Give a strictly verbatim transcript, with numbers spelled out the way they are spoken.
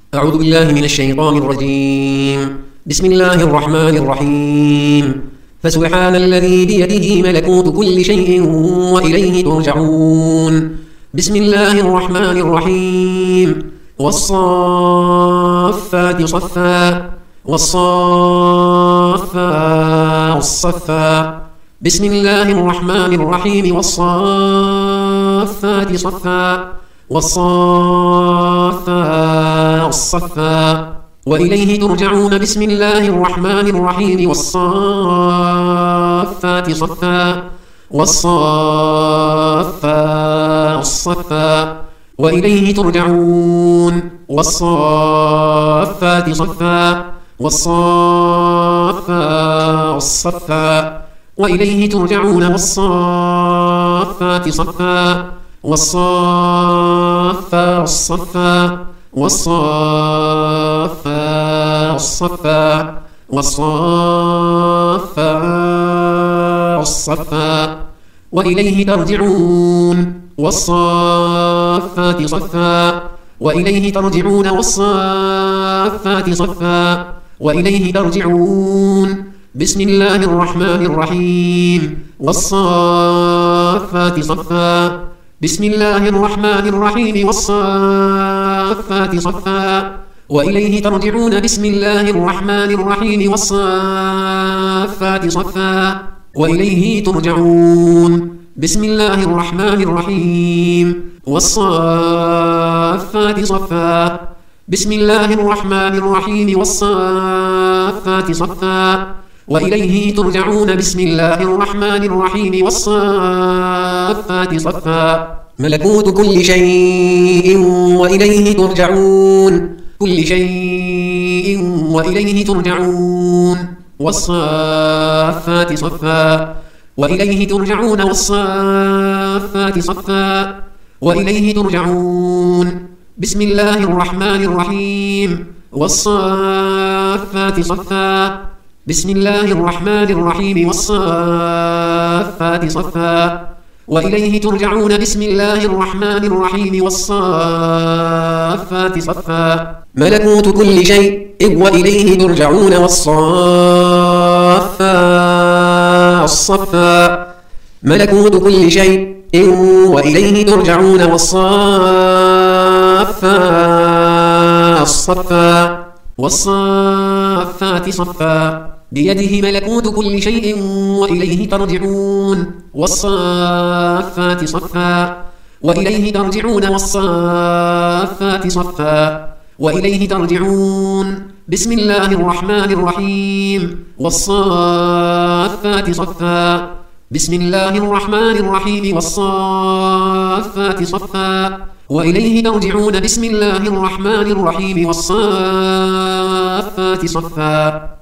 أعوذ بالله من الشيطان الرجيم. بسم الله الرحمن الرحيم. فسبحان الذي بيده ملكوت كل شيء وإليه ترجعون. بسم الله الرحمن الرحيم. والصافات صفا والصافات صفا. بسم الله الرحمن الرحيم. والصافات صفا والصافات صفا وإليه ترجعون. بسم الله الرحمن الرحيم. والصافات صفا والصافات صفا وإليه ترجعون. والصافات صفا والصافات صفا وإليه ترجعون. والصافات صفا والصافات صفا والصافات صفا والصافات صفا وإليه ترجعون. والصافات صفا وإليه ترجعون. والصافات صفا وإليه ترجعون. بسم الله الرحمن الرحيم. والصافات صفا بسم الله الرحمن الرحيم. والصافات صفا وإليه ترجعون. بسم الله الرحمن الرحيم. والصافات صفا وإليه ترجعون. بسم الله الرحمن الرحيم. والصافات صفا بسم الله الرحمن الرحيم. والصافات صفا وإليه ترجعون. بسم الله الرحمن الرحيم. والصافات صفا ملكوت كل شيء وإليه ترجعون. كل شيء وإليه ترجعون. والصافات صفا وإليه ترجعون. والصافات صفا وإليه ترجعون. بسم الله الرحمن الرحيم. والصافات صفا بسم الله الرحمن الرحيم. والصافات صفا وإليه ترجعون. بسم الله الرحمن الرحيم. والصافات صفا ملكوت كل شيء وإليه ترجعون. والصافات صفا ملكوت كل شيء وإليه ترجعون. والصافات صفا والصافات صفا بيده ملكوت كل شيء وإليه ترجعون. والصافات صفا وإليه ترجعون. والصافات صفا وإليه ترجعون. بسم الله الرحمن الرحيم. والصافات صفا بسم الله الرحمن الرحيم. والصافات صفا وإليه ترجعون. بسم الله الرحمن الرحيم. والصافات صفا